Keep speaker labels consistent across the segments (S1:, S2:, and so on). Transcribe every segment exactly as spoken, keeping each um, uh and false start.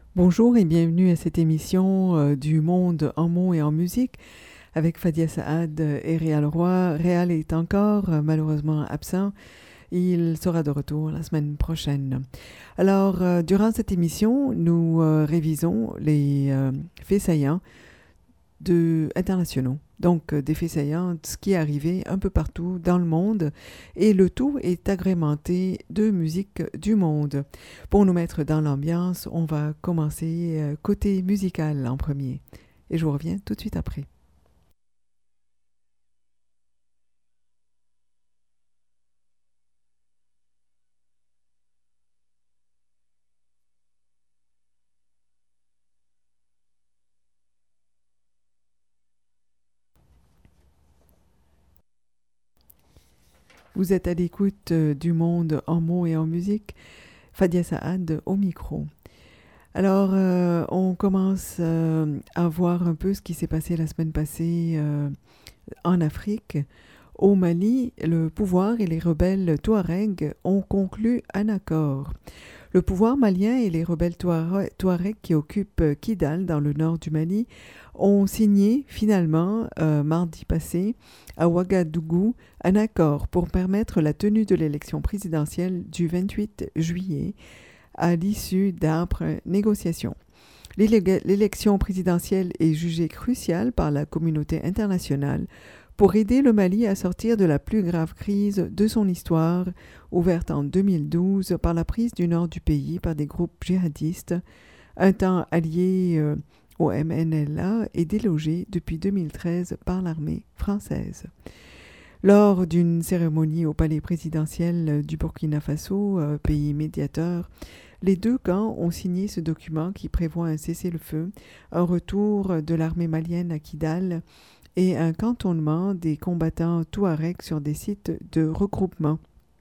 S1: Bonjour et bienvenue à cette émission euh, du monde en mots et en musique avec Fadia Saad et Réal Roy. Réal est encore euh, malheureusement absent. Il sera de retour la semaine prochaine. Alors, euh, durant cette émission, nous euh, révisons les euh, faits saillants de, internationaux. Donc, euh, des faits saillants, ce qui est arrivé un peu partout dans le monde. Et le tout est agrémenté de musique du monde. Pour nous mettre dans l'ambiance, on va commencer euh, côté musical en premier. Et je vous reviens tout de suite après. Vous êtes à l'écoute euh, du monde en mots et en musique. Fadia Saad au micro. Alors, euh, on commence euh, à voir un peu ce qui s'est passé la semaine passée euh, en Afrique. Au Mali, le pouvoir et les rebelles Touaregs ont conclu un accord. Le pouvoir malien et les rebelles Touaregs qui occupent Kidal dans le nord du Mali ont signé finalement, euh, mardi passé, à Ouagadougou, un accord pour permettre la tenue de l'élection présidentielle du vingt-huit juillet à l'issue d'âpres négociations. L'élection présidentielle est jugée cruciale par la communauté internationale pour aider le Mali à sortir de la plus grave crise de son histoire, ouverte en deux mille douze par la prise du nord du pays par des groupes djihadistes, un temps alliés euh, au M N L A et délogé depuis deux mille treize par l'armée française. Lors d'une cérémonie au palais présidentiel du Burkina Faso, euh, pays médiateur, les deux camps ont signé ce document qui prévoit un cessez-le-feu, un retour de l'armée malienne à Kidal et un cantonnement des combattants touaregs sur des sites de regroupement.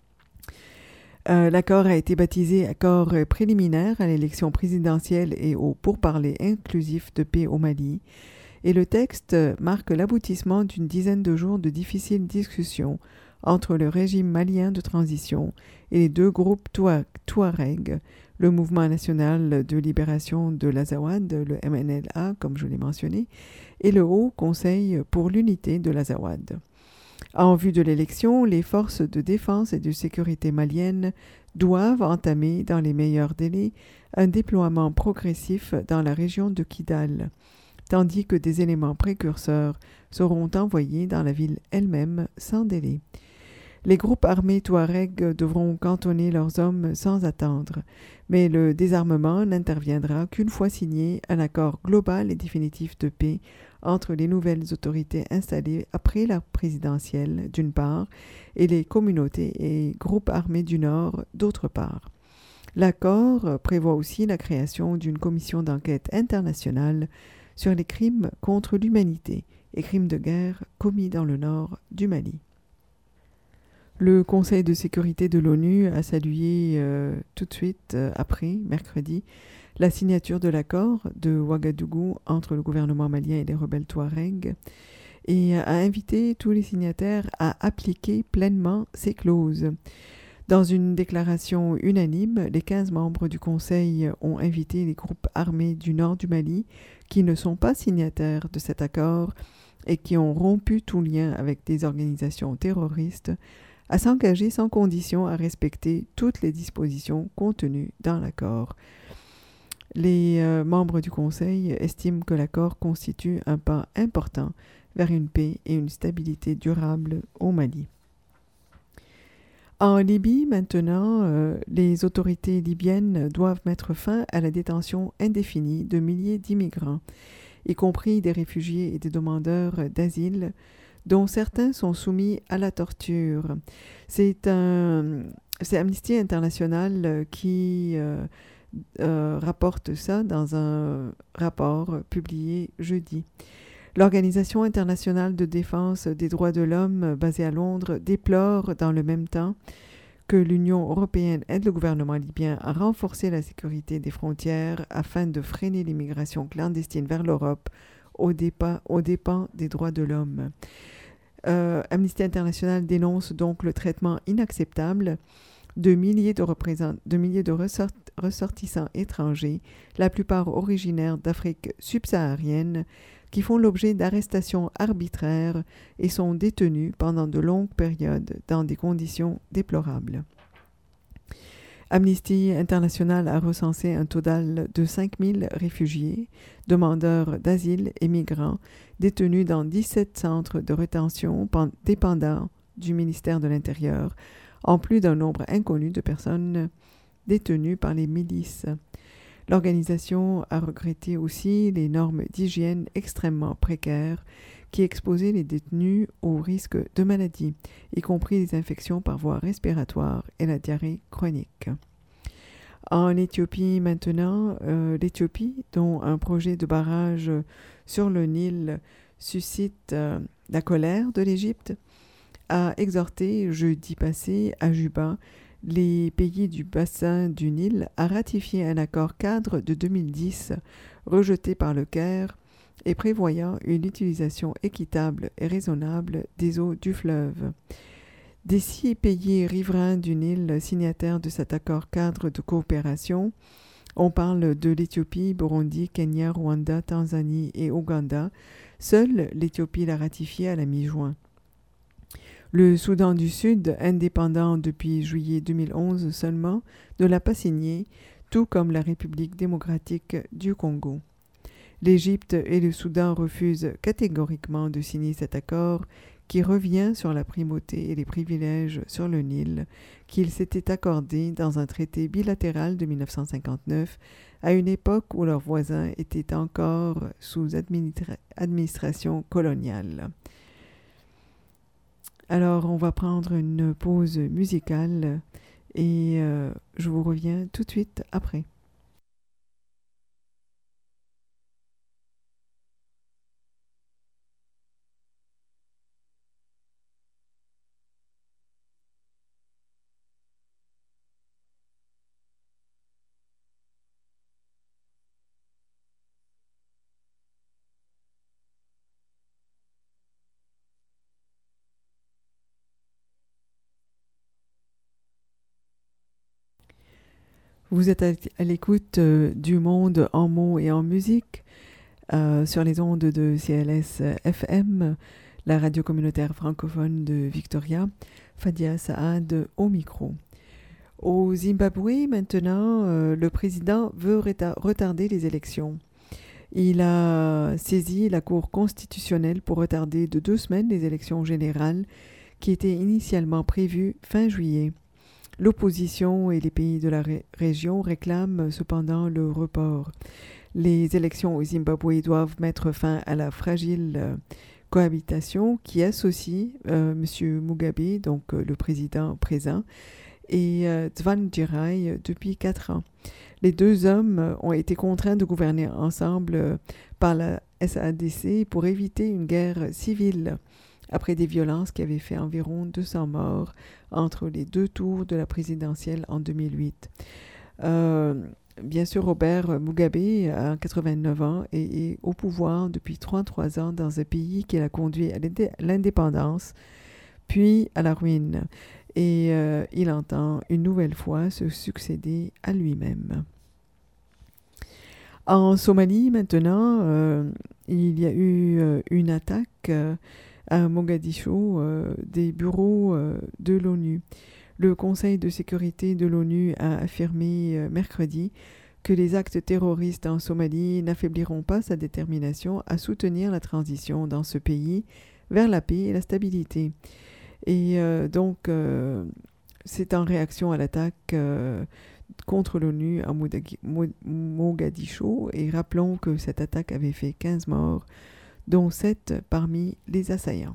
S1: Euh, l'accord a été baptisé accord préliminaire à l'élection présidentielle et au pourparlers inclusif de paix au Mali. Et le texte marque l'aboutissement d'une dizaine de jours de difficiles discussions entre le régime malien de transition et les deux groupes touaregs, le Mouvement national de libération de l'Azawad, le M N L A, comme je l'ai mentionné, et le Haut Conseil pour l'unité de l'Azawad. En vue de l'élection, les forces de défense et de sécurité maliennes doivent entamer dans les meilleurs délais un déploiement progressif dans la région de Kidal, tandis que des éléments précurseurs seront envoyés dans la ville elle-même sans délai. Les groupes armés touaregs devront cantonner leurs hommes sans attendre, mais le désarmement n'interviendra qu'une fois signé un accord global et définitif de paix entre les nouvelles autorités installées après la présidentielle, d'une part, et les communautés et groupes armés du Nord, d'autre part. L'accord prévoit aussi la création d'une commission d'enquête internationale sur les crimes contre l'humanité et crimes de guerre commis dans le nord du Mali. Le Conseil de sécurité de l'ONU a salué euh, tout de suite euh, après, mercredi, la signature de l'accord de Ouagadougou entre le gouvernement malien et les rebelles Touaregs et a invité tous les signataires à appliquer pleinement ces clauses. Dans une déclaration unanime, les quinze membres du Conseil ont invité les groupes armés du nord du Mali qui ne sont pas signataires de cet accord et qui ont rompu tout lien avec des organisations terroristes à s'engager sans condition à respecter toutes les dispositions contenues dans l'accord. Les euh, membres du Conseil estiment que l'accord constitue un pas important vers une paix et une stabilité durable au Mali. En Libye, maintenant, euh, les autorités libyennes doivent mettre fin à la détention indéfinie de milliers d'immigrants, y compris des réfugiés et des demandeurs d'asile, dont certains sont soumis à la torture. C'est, un, c'est Amnesty International qui euh, euh, rapporte ça dans un rapport publié jeudi. L'Organisation internationale de défense des droits de l'homme, basée à Londres, déplore dans le même temps que l'Union européenne aide le gouvernement libyen à renforcer la sécurité des frontières afin de freiner l'immigration clandestine vers l'Europe aux dépens, aux dépens des droits de l'homme. Euh, Amnesty International dénonce donc le traitement inacceptable de milliers de, représent- de, milliers de ressort- ressortissants étrangers, la plupart originaires d'Afrique subsaharienne, qui font l'objet d'arrestations arbitraires et sont détenus pendant de longues périodes dans des conditions déplorables. Amnesty International a recensé un total de cinq mille réfugiés, demandeurs d'asile et migrants détenus dans dix-sept centres de rétention dépendants du ministère de l'Intérieur, en plus d'un nombre inconnu de personnes détenues par les milices. L'organisation a regretté aussi les normes d'hygiène extrêmement précaires qui exposaient les détenus au risque de maladies, y compris les infections par voie respiratoire et la diarrhée chronique. En Éthiopie maintenant, euh, l'Éthiopie, dont un projet de barrage sur le Nil suscite euh, la colère de l'Égypte, a exhorté jeudi passé à Juba les pays du bassin du Nil à ratifier un accord cadre de deux mille dix rejeté par le Caire et prévoyant une utilisation équitable et raisonnable des eaux du fleuve. Des six pays riverains du Nil signataires de cet accord cadre de coopération, on parle de l'Éthiopie, Burundi, Kenya, Rwanda, Tanzanie et Ouganda, seule l'Éthiopie l'a ratifié à la mi-juin. Le Soudan du Sud, indépendant depuis juillet deux mille onze seulement, ne l'a pas signé, tout comme la République démocratique du Congo. L'Égypte et le Soudan refusent catégoriquement de signer cet accord qui revient sur la primauté et les privilèges sur le Nil qu'ils s'étaient accordés dans un traité bilatéral de mille neuf cent cinquante-neuf, à une époque où leurs voisins étaient encore sous administra- administration coloniale. Alors, on va prendre une pause musicale et euh, je vous reviens tout de suite après. Vous êtes à l'écoute euh, du monde en mots et en musique euh, sur les ondes de C L S F M, la radio communautaire francophone de Victoria, Fadia Saad au micro. Au Zimbabwe, maintenant, euh, le président veut reta- retarder les élections. Il a saisi la Cour constitutionnelle pour retarder de deux semaines les élections générales qui étaient initialement prévues fin juillet. L'opposition et les pays de la ré- région réclament cependant le report. Les élections au Zimbabwe doivent mettre fin à la fragile euh, cohabitation qui associe euh, M. Mugabe, donc euh, le président présent, et euh, Tsvangirai depuis quatre ans. Les deux hommes ont été contraints de gouverner ensemble euh, par la S A D C pour éviter une guerre civile après des violences qui avaient fait environ deux cents morts entre les deux tours de la présidentielle en deux mille huit. Euh, bien sûr, Robert Mugabe a quatre-vingt-neuf ans et est au pouvoir depuis trente-trois ans dans un pays qui l'a conduit à l'indépendance, puis à la ruine. Et euh, il entend une nouvelle fois se succéder à lui-même. En Somalie, maintenant, euh, il y a eu euh, une attaque euh, à Mogadiscio euh, des bureaux euh, de l'ONU. Le Conseil de sécurité de l'ONU a affirmé euh, mercredi que les actes terroristes en Somalie n'affaibliront pas sa détermination à soutenir la transition dans ce pays vers la paix et la stabilité. Et euh, donc, euh, c'est en réaction à l'attaque euh, contre l'ONU à Mogadiscio. Et rappelons que cette attaque avait fait quinze morts, dont sept parmi les assaillants.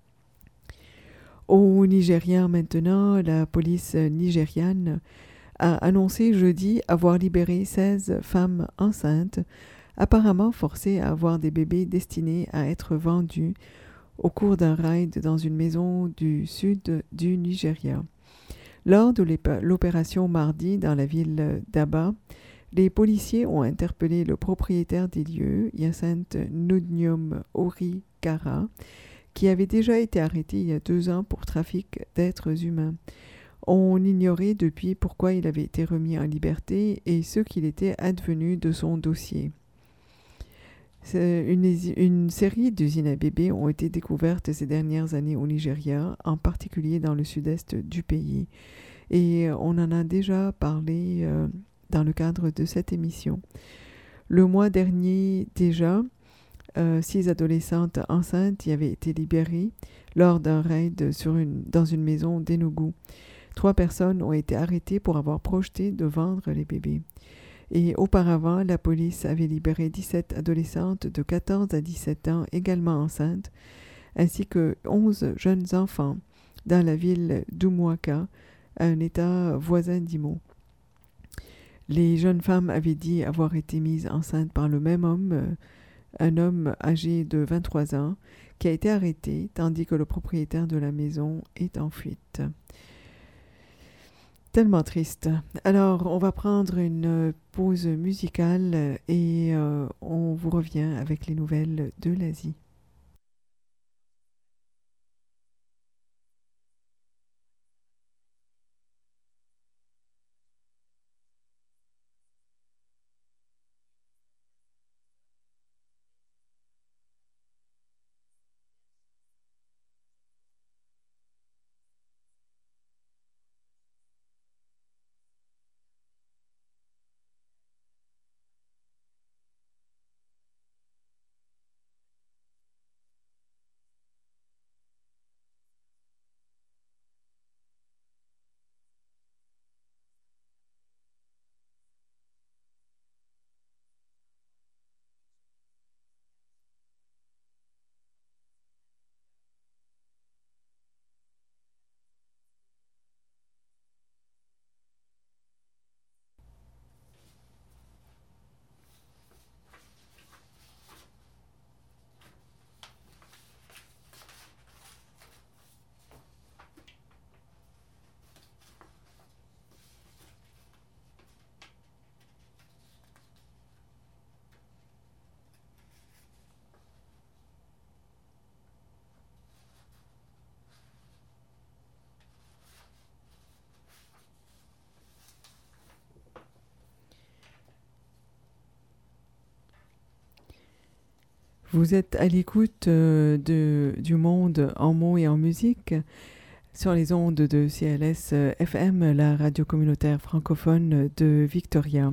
S1: Au Nigeria maintenant, la police nigériane a annoncé jeudi avoir libéré seize femmes enceintes, apparemment forcées à avoir des bébés destinés à être vendus au cours d'un raid dans une maison du sud du Nigeria. Lors de l'opération mardi dans la ville d'Aba, les policiers ont interpellé le propriétaire des lieux, Hyacinthe Nudnyom Orikara, qui avait déjà été arrêté il y a deux ans pour trafic d'êtres humains. On ignorait depuis pourquoi il avait été remis en liberté et ce qu'il était advenu de son dossier. Une, une série d'usines à bébés ont été découvertes ces dernières années au Nigeria, en particulier dans le sud-est du pays. Et on en a déjà parlé euh, dans le cadre de cette émission. Le mois dernier déjà, euh, six adolescentes enceintes y avaient été libérées lors d'un raid sur une, dans une maison d'Enugu. Trois personnes ont été arrêtées pour avoir projeté de vendre les bébés. Et auparavant, la police avait libéré dix-sept adolescentes de quatorze à dix-sept ans également enceintes, ainsi que onze jeunes enfants dans la ville d'Umuaka, un état voisin d'Imo. Les jeunes femmes avaient dit avoir été mises enceintes par le même homme, un homme âgé de vingt-trois ans, qui a été arrêté, tandis que le propriétaire de la maison est en fuite. Tellement triste. Alors, on va prendre une pause musicale et euh, on vous revient avec les nouvelles de l'Asie. Vous êtes à l'écoute euh, de, du monde en mots et en musique sur les ondes de C L S F M, la radio communautaire francophone de Victoria.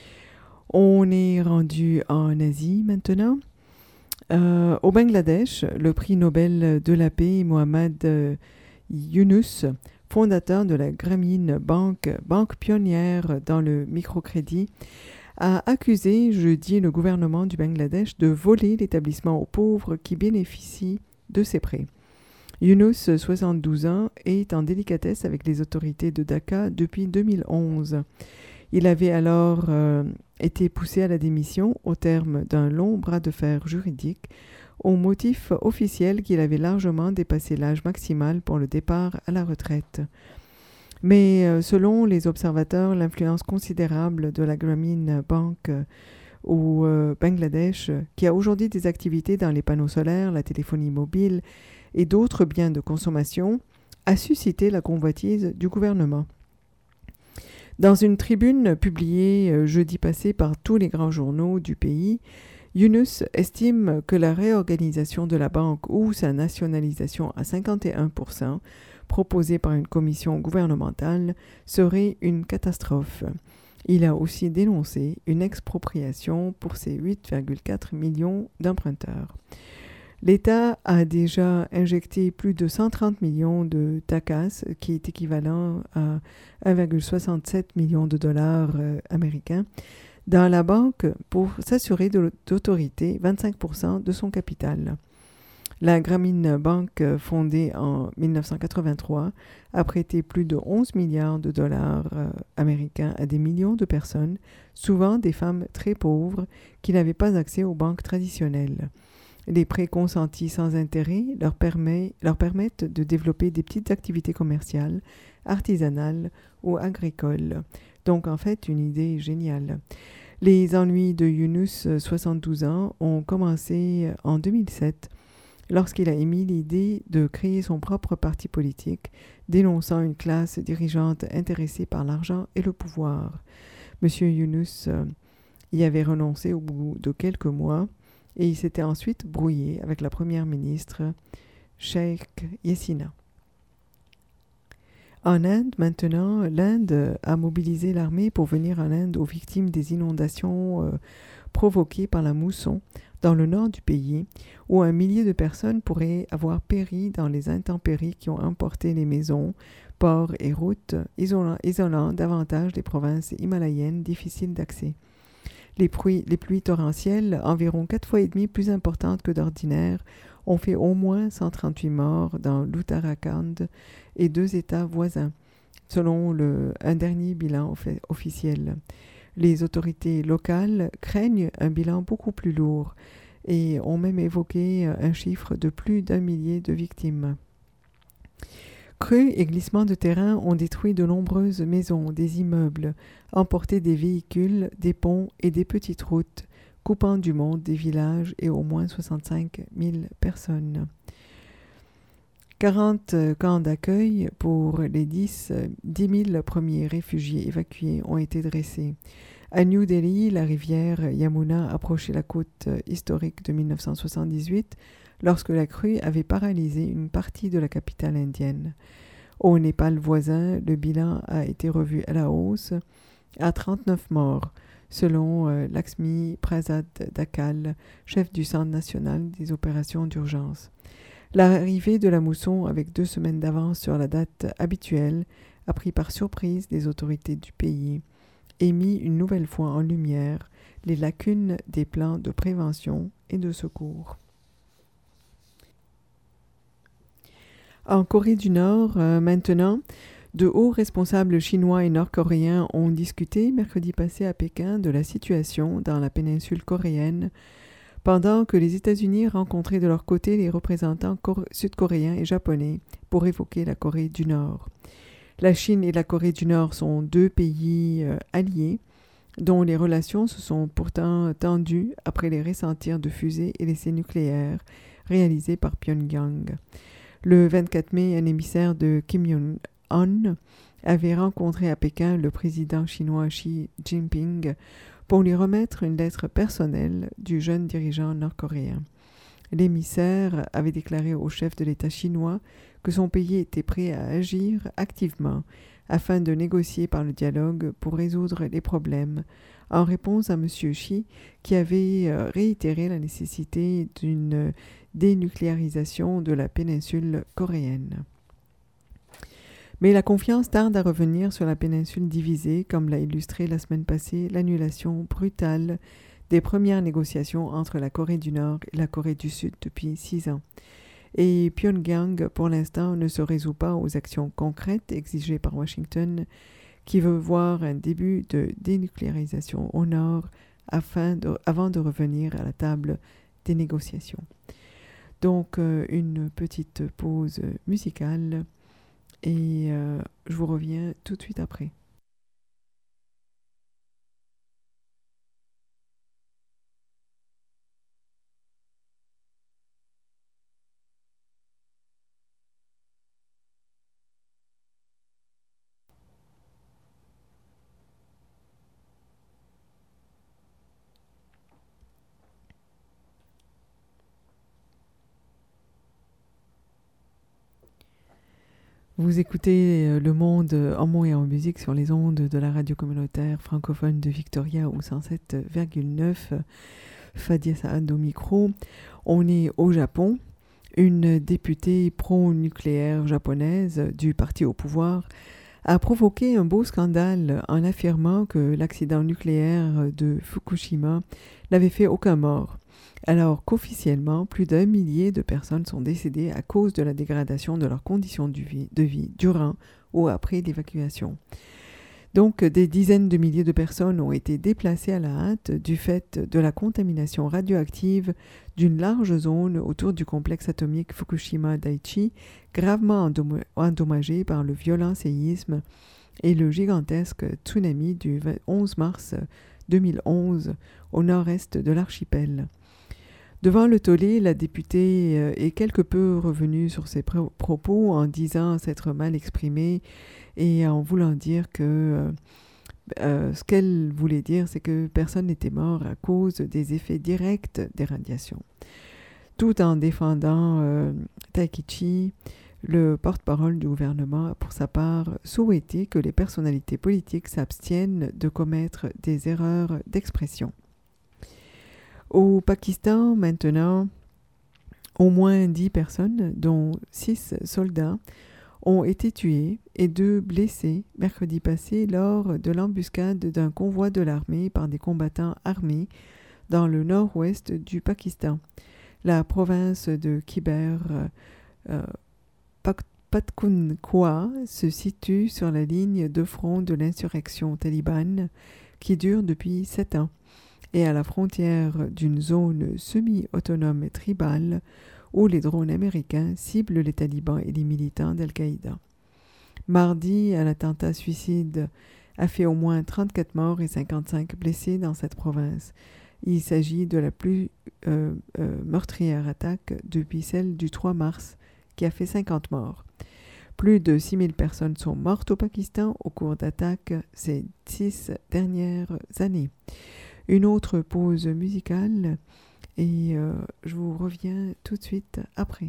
S1: On est rendu en Asie maintenant. Euh, au Bangladesh, le prix Nobel de la paix, Mohammad euh, Yunus, fondateur de la Grameen Bank, banque pionnière dans le microcrédit, a accusé jeudi le gouvernement du Bangladesh de voler l'établissement aux pauvres qui bénéficient de ces prêts. Yunus, soixante-douze ans, est en délicatesse avec les autorités de Dhaka depuis deux mille onze. Il avait alors euh, été poussé à la démission au terme d'un long bras de fer juridique au motif officiel qu'il avait largement dépassé l'âge maximal pour le départ à la retraite. Mais euh, selon les observateurs, l'influence considérable de la Grameen Bank euh, au euh, Bangladesh, qui a aujourd'hui des activités dans les panneaux solaires, la téléphonie mobile et d'autres biens de consommation, a suscité la convoitise du gouvernement. Dans une tribune publiée euh, jeudi passé par tous les grands journaux du pays, Yunus estime que la réorganisation de la banque ou sa nationalisation à cinquante et un pour cent proposée par une commission gouvernementale serait une catastrophe. Il a aussi dénoncé une expropriation pour ses huit virgule quatre millions d'emprunteurs. L'État a déjà injecté plus de cent trente millions de takas, qui est équivalent à un virgule soixante-sept million de dollars euh, américains, dans la banque pour s'assurer de l'autorité vingt-cinq pour cent de son capital. La Grameen Bank, fondée en dix-neuf cent quatre-vingt-trois, a prêté plus de onze milliards de dollars euh, américains à des millions de personnes, souvent des femmes très pauvres qui n'avaient pas accès aux banques traditionnelles. Les prêts consentis sans intérêt leur, permet, leur permettent de développer des petites activités commerciales, artisanales ou agricoles. Donc en fait, une idée géniale. Les ennuis de Yunus, soixante-douze ans, ont commencé en deux mille sept lorsqu'il a émis l'idée de créer son propre parti politique, dénonçant une classe dirigeante intéressée par l'argent et le pouvoir. M. Yunus euh, y avait renoncé au bout de quelques mois et il s'était ensuite brouillé avec la première ministre, Sheikh Yessina. En Inde, maintenant, l'Inde a mobilisé l'armée pour venir en aide aux victimes des inondations euh, provoquées par la mousson dans le nord du pays, où un millier de personnes pourraient avoir péri dans les intempéries qui ont emporté les maisons, ports et routes, isolant, isolant davantage les provinces himalayennes difficiles d'accès. Les pluies, les pluies torrentielles, environ quatre fois et demi plus importantes que d'ordinaire, ont fait au moins cent trente-huit morts dans l'Uttarakhand et deux États voisins, selon le, un dernier bilan off- officiel. Les autorités locales craignent un bilan beaucoup plus lourd et ont même évoqué un chiffre de plus d'un millier de victimes. Crues et glissements de terrain ont détruit de nombreuses maisons, des immeubles, emporté des véhicules, des ponts et des petites routes, coupant du monde des villages et au moins soixante-cinq mille personnes. quarante camps d'accueil pour les dix mille premiers réfugiés évacués ont été dressés. À New Delhi, la rivière Yamuna approchait la côte historique de mille neuf cent soixante-dix-huit lorsque la crue avait paralysé une partie de la capitale indienne. Au Népal voisin, le bilan a été revu à la hausse à trente-neuf morts, selon euh, Lakshmi Prasad Dakal, chef du Centre national des opérations d'urgence. L'arrivée de la mousson avec deux semaines d'avance sur la date habituelle a pris par surprise les autorités du pays et mis une nouvelle fois en lumière les lacunes des plans de prévention et de secours. En Corée du Nord, euh, maintenant, de hauts responsables chinois et nord-coréens ont discuté mercredi passé à Pékin de la situation dans la péninsule coréenne, pendant que les États-Unis rencontraient de leur côté les représentants cor- sud-coréens et japonais pour évoquer la Corée du Nord. La Chine et la Corée du Nord sont deux pays euh, alliés, dont les relations se sont pourtant tendues après les récents tirs de fusées et l'essai nucléaire réalisés par Pyongyang. Le vingt-quatre mai, un émissaire de Kim Jong-un avait rencontré à Pékin le président chinois Xi Jinping pour lui remettre une lettre personnelle du jeune dirigeant nord-coréen. L'émissaire avait déclaré au chef de l'État chinois que son pays était prêt à agir activement afin de négocier par le dialogue pour résoudre les problèmes, en réponse à M. Xi, qui avait réitéré la nécessité d'une dénucléarisation de la péninsule coréenne. Mais la confiance tarde à revenir sur la péninsule divisée, comme l'a illustré la semaine passée l'annulation brutale des premières négociations entre la Corée du Nord et la Corée du Sud depuis six ans. Et Pyongyang, pour l'instant, ne se résout pas aux actions concrètes exigées par Washington, qui veut voir un début de dénucléarisation au Nord afin de, avant de revenir à la table des négociations. Donc, euh, une petite pause musicale et euh, je vous reviens tout de suite après. Vous écoutez Le Monde en mots et en musique sur les ondes de la radio communautaire francophone de Victoria au cent sept virgule neuf. Fadia Saad au micro. On est au Japon. Une députée pro-nucléaire japonaise du parti au pouvoir a provoqué un beau scandale en affirmant que l'accident nucléaire de Fukushima n'avait fait aucun mort, alors qu'officiellement, plus d'un millier de personnes sont décédées à cause de la dégradation de leurs conditions de vie, de vie durant ou après l'évacuation. Donc, des dizaines de milliers de personnes ont été déplacées à la hâte du fait de la contamination radioactive d'une large zone autour du complexe atomique Fukushima Daiichi, gravement endommagé par le violent séisme et le gigantesque tsunami du onze mars deux mille onze au nord-est de l'archipel. Devant le tollé, la députée euh, est quelque peu revenue sur ses pro- propos en disant s'être mal exprimée et en voulant dire que euh, euh, ce qu'elle voulait dire, c'est que personne n'était mort à cause des effets directs des radiations. Tout en défendant euh, Taikichi, le porte-parole du gouvernement a pour sa part souhaité que les personnalités politiques s'abstiennent de commettre des erreurs d'expression. Au Pakistan, maintenant, au moins dix personnes, dont six soldats, ont été tués et deux blessés mercredi passé lors de l'embuscade d'un convoi de l'armée par des combattants armés dans le nord-ouest du Pakistan. La province de Khyber euh, Pakhtunkhwa se situe sur la ligne de front de l'insurrection talibane qui dure depuis sept ans et à la frontière d'une zone semi-autonome tribale où les drones américains ciblent les talibans et les militants d'Al-Qaïda. Mardi, un attentat suicide a fait au moins trente-quatre morts et cinquante-cinq blessés dans cette province. Il s'agit de la plus euh, euh, meurtrière attaque depuis celle du trois mars, qui a fait cinquante morts. Plus de six mille personnes sont mortes au Pakistan au cours d'attaques ces six dernières années. Une autre pause musicale et euh, je vous reviens tout de suite après.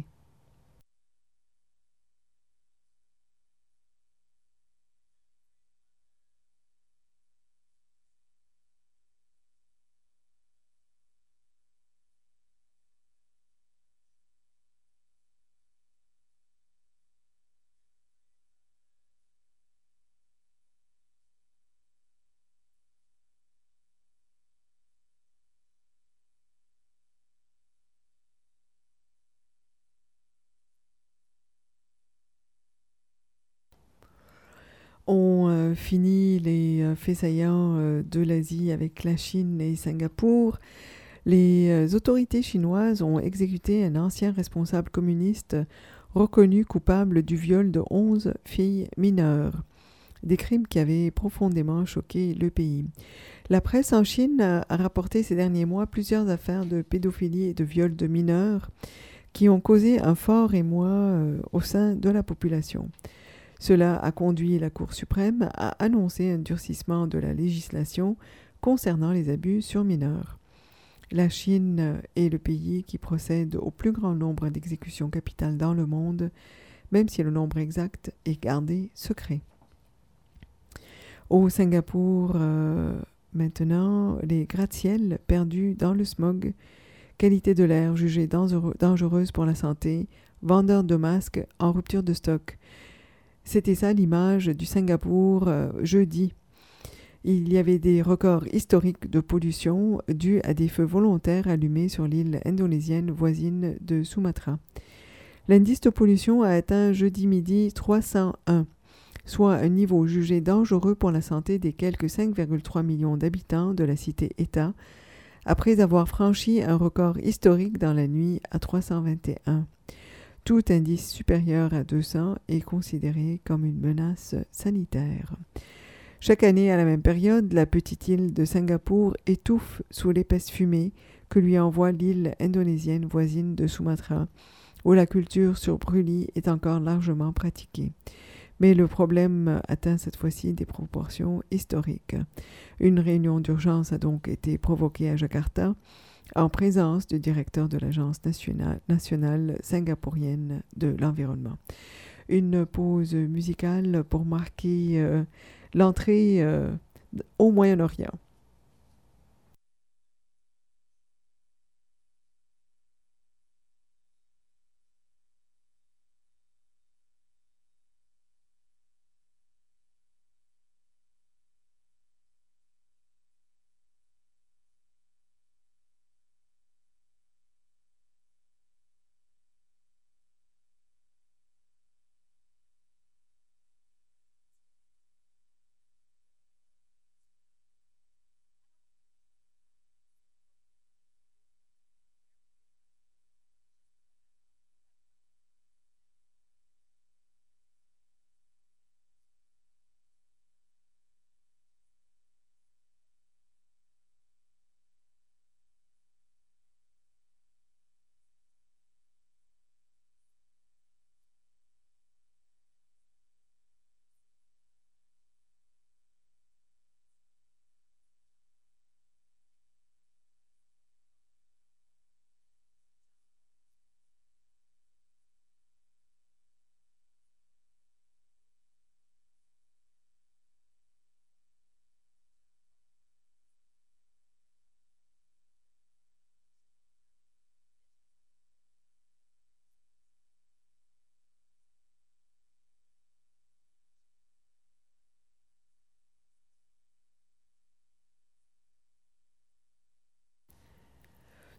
S1: On euh, finit les euh, faits saillants euh, de l'Asie avec la Chine et Singapour. Les euh, autorités chinoises ont exécuté un ancien responsable communiste reconnu coupable du viol de onze filles mineures, des crimes qui avaient profondément choqué le pays. La presse en Chine a rapporté ces derniers mois plusieurs affaires de pédophilie et de viol de mineurs qui ont causé un fort émoi euh, au sein de la population. Cela a conduit la Cour suprême à annoncer un durcissement de la législation concernant les abus sur mineurs. La Chine est le pays qui procède au plus grand nombre d'exécutions capitales dans le monde, même si le nombre exact est gardé secret. Au Singapour, euh, maintenant, les gratte-ciels perdus dans le smog, qualité de l'air jugée dangereuse pour la santé, vendeurs de masques en rupture de stock. C'était ça l'image du Singapour euh, jeudi. Il y avait des records historiques de pollution dus à des feux volontaires allumés sur l'île indonésienne voisine de Sumatra. L'indice de pollution a atteint jeudi midi trois cent un, soit un niveau jugé dangereux pour la santé des quelques cinq virgule trois millions d'habitants de la cité-État, après avoir franchi un record historique dans la nuit à trois cent vingt et un. Tout indice supérieur à deux cents est considéré comme une menace sanitaire. Chaque année, à la même période, la petite île de Singapour étouffe sous l'épaisse fumée que lui envoie l'île indonésienne voisine de Sumatra, où la culture sur brûlis est encore largement pratiquée. Mais le problème atteint cette fois-ci des proportions historiques. Une réunion d'urgence a donc été provoquée à Jakarta, en présence du directeur de l'Agence nationale, nationale singapourienne de l'environnement. Une pause musicale pour marquer euh, l'entrée euh, au Moyen-Orient.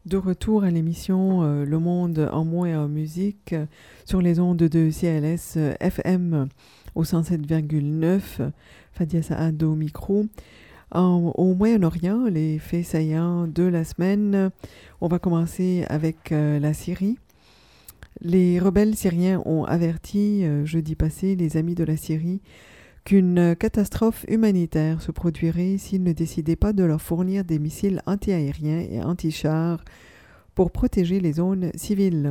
S1: De retour à l'émission euh, Le Monde en mots et en musique euh, sur les ondes de C L S euh, F M au cent sept virgule neuf, Fadia Saad au micro. En, au Moyen-Orient, les faits saillants de la semaine, on va commencer avec euh, la Syrie. Les rebelles syriens ont averti euh, jeudi passé les amis de la Syrie qu'une catastrophe humanitaire se produirait s'ils ne décidaient pas de leur fournir des missiles anti-aériens et anti-chars pour protéger les zones civiles.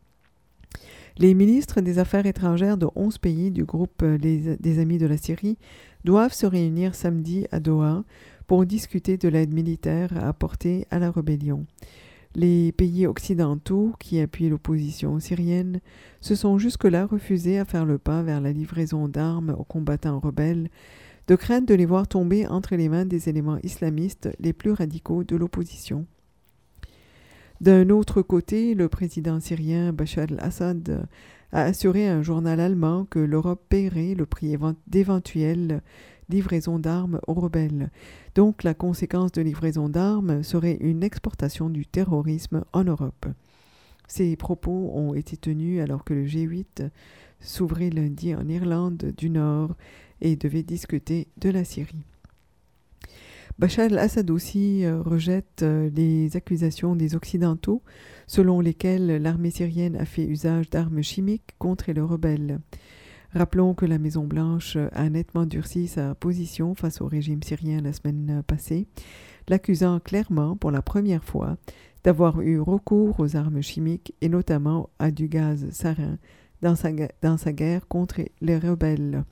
S1: Les ministres des Affaires étrangères de onze pays du groupe les, des Amis de la Syrie doivent se réunir samedi à Doha pour discuter de l'aide militaire à apporter à la rébellion. Les pays occidentaux qui appuient l'opposition syrienne se sont jusque-là refusés à faire le pas vers la livraison d'armes aux combattants rebelles, de crainte de les voir tomber entre les mains des éléments islamistes les plus radicaux de l'opposition. D'un autre côté, le président syrien Bachar al-Assad a assuré à un journal allemand que l'Europe paierait le prix d'éventuelles livraisons d'armes aux rebelles. Donc la conséquence de livraison d'armes serait une exportation du terrorisme en Europe. Ces propos ont été tenus alors que le G huit s'ouvrait lundi en Irlande du Nord et devait discuter de la Syrie. Bachar al-Assad aussi euh, rejette euh, les accusations des Occidentaux selon lesquelles l'armée syrienne a fait usage d'armes chimiques contre les rebelles. Rappelons que la Maison-Blanche a nettement durci sa position face au régime syrien la semaine passée, l'accusant clairement pour la première fois d'avoir eu recours aux armes chimiques et notamment à du gaz sarin dans sa, dans sa guerre contre les rebelles.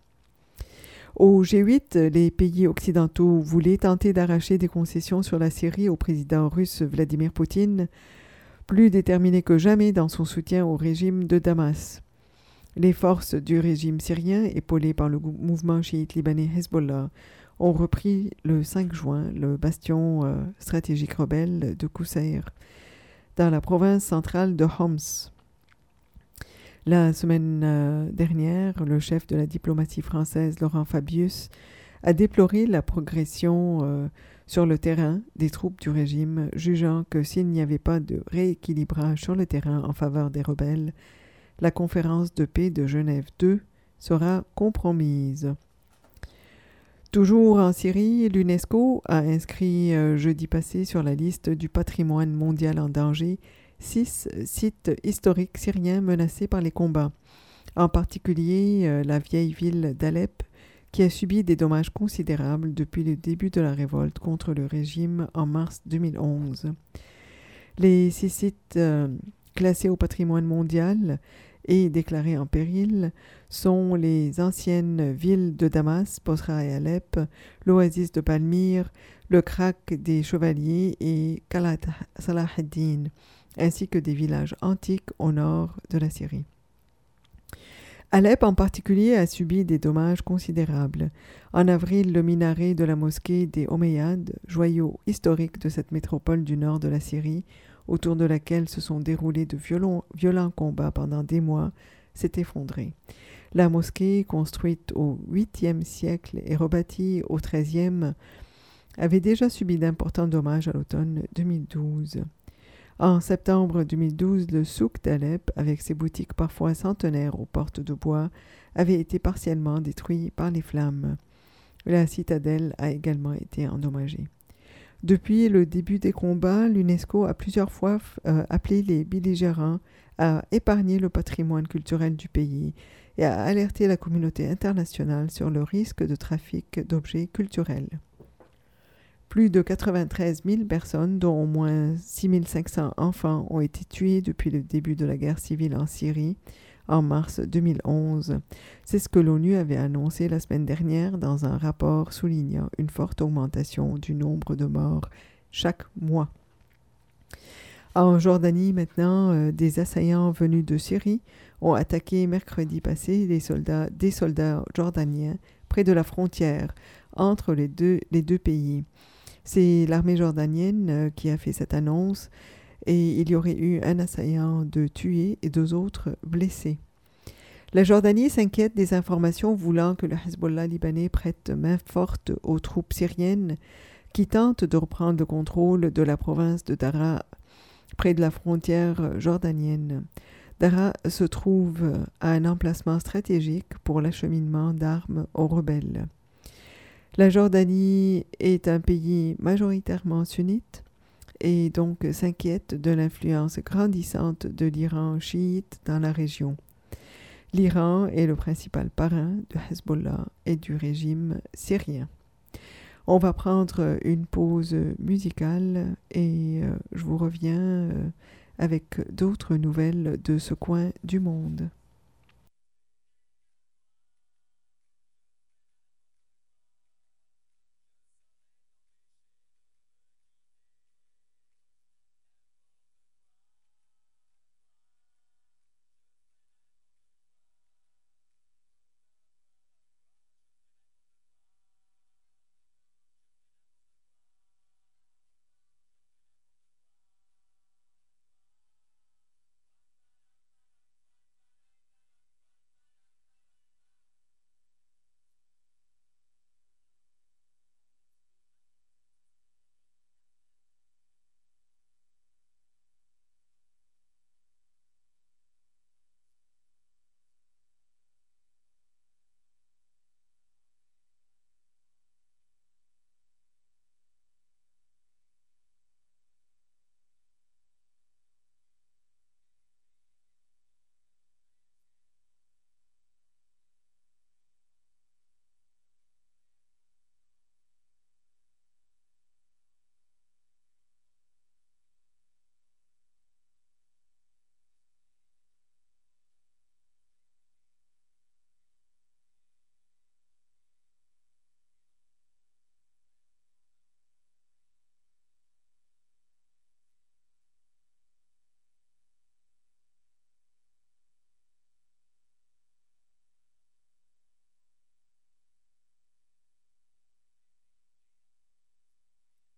S1: Au G huit, les pays occidentaux voulaient tenter d'arracher des concessions sur la Syrie au président russe Vladimir Poutine, plus déterminé que jamais dans son soutien au régime de Damas. Les forces du régime syrien, épaulées par le mouvement chiite libanais Hezbollah, ont repris le cinq juin le bastion euh, stratégique rebelle de Qusayr, dans la province centrale de Homs. La semaine euh, dernière, le chef de la diplomatie française, Laurent Fabius, a déploré la progression euh, sur le terrain des troupes du régime, jugeant que s'il n'y avait pas de rééquilibrage sur le terrain en faveur des rebelles, la conférence de paix de Genève deux sera compromise. Toujours en Syrie, l'UNESCO a inscrit euh, jeudi passé sur la liste du patrimoine mondial en danger six sites historiques syriens menacés par les combats, en particulier euh, la vieille ville d'Alep, qui a subi des dommages considérables depuis le début de la révolte contre le régime en mars deux mille onze. Les six sites euh, classés au patrimoine mondial et déclarés en péril sont les anciennes villes de Damas, Bosra et Alep, l'oasis de Palmyre, le Krak des Chevaliers et Kalat Salah ad-Din, ainsi que des villages antiques au nord de la Syrie. Alep en particulier a subi des dommages considérables. En avril, le minaret de la mosquée des Omeyyades, joyau historique de cette métropole du nord de la Syrie, autour de laquelle se sont déroulés de violents, violents combats pendant des mois, s'est effondré. La mosquée, construite au huitième siècle et rebâtie au treizième, avait déjà subi d'importants dommages à l'automne deux mille douze. En septembre deux mille douze, le souk d'Alep, avec ses boutiques parfois centenaires aux portes de bois, avait été partiellement détruit par les flammes. La citadelle a également été endommagée. Depuis le début des combats, l'UNESCO a plusieurs fois euh, appelé les belligérants à épargner le patrimoine culturel du pays et à alerter la communauté internationale sur le risque de trafic d'objets culturels. Plus de quatre-vingt-treize mille personnes, dont au moins six mille cinq cents enfants, ont été tuées depuis le début de la guerre civile en Syrie, en mars deux mille onze. C'est ce que l'ONU avait annoncé la semaine dernière dans un rapport soulignant une forte augmentation du nombre de morts chaque mois. En Jordanie, maintenant, euh, des assaillants venus de Syrie ont attaqué mercredi passé des soldats, des soldats jordaniens près de la frontière entre les deux, les deux pays. C'est l'armée jordanienne euh, qui a fait cette annonce et il y aurait eu un assaillant de tué et deux autres blessés. La Jordanie s'inquiète des informations voulant que le Hezbollah libanais prête main forte aux troupes syriennes qui tentent de reprendre le contrôle de la province de Daraa près de la frontière jordanienne. Daraa se trouve à un emplacement stratégique pour l'acheminement d'armes aux rebelles. La Jordanie est un pays majoritairement sunnite et donc s'inquiète de l'influence grandissante de l'Iran chiite dans la région. L'Iran est le principal parrain de Hezbollah et du régime syrien. On va prendre une pause musicale et euh, je vous reviens euh, avec d'autres nouvelles de ce coin du monde.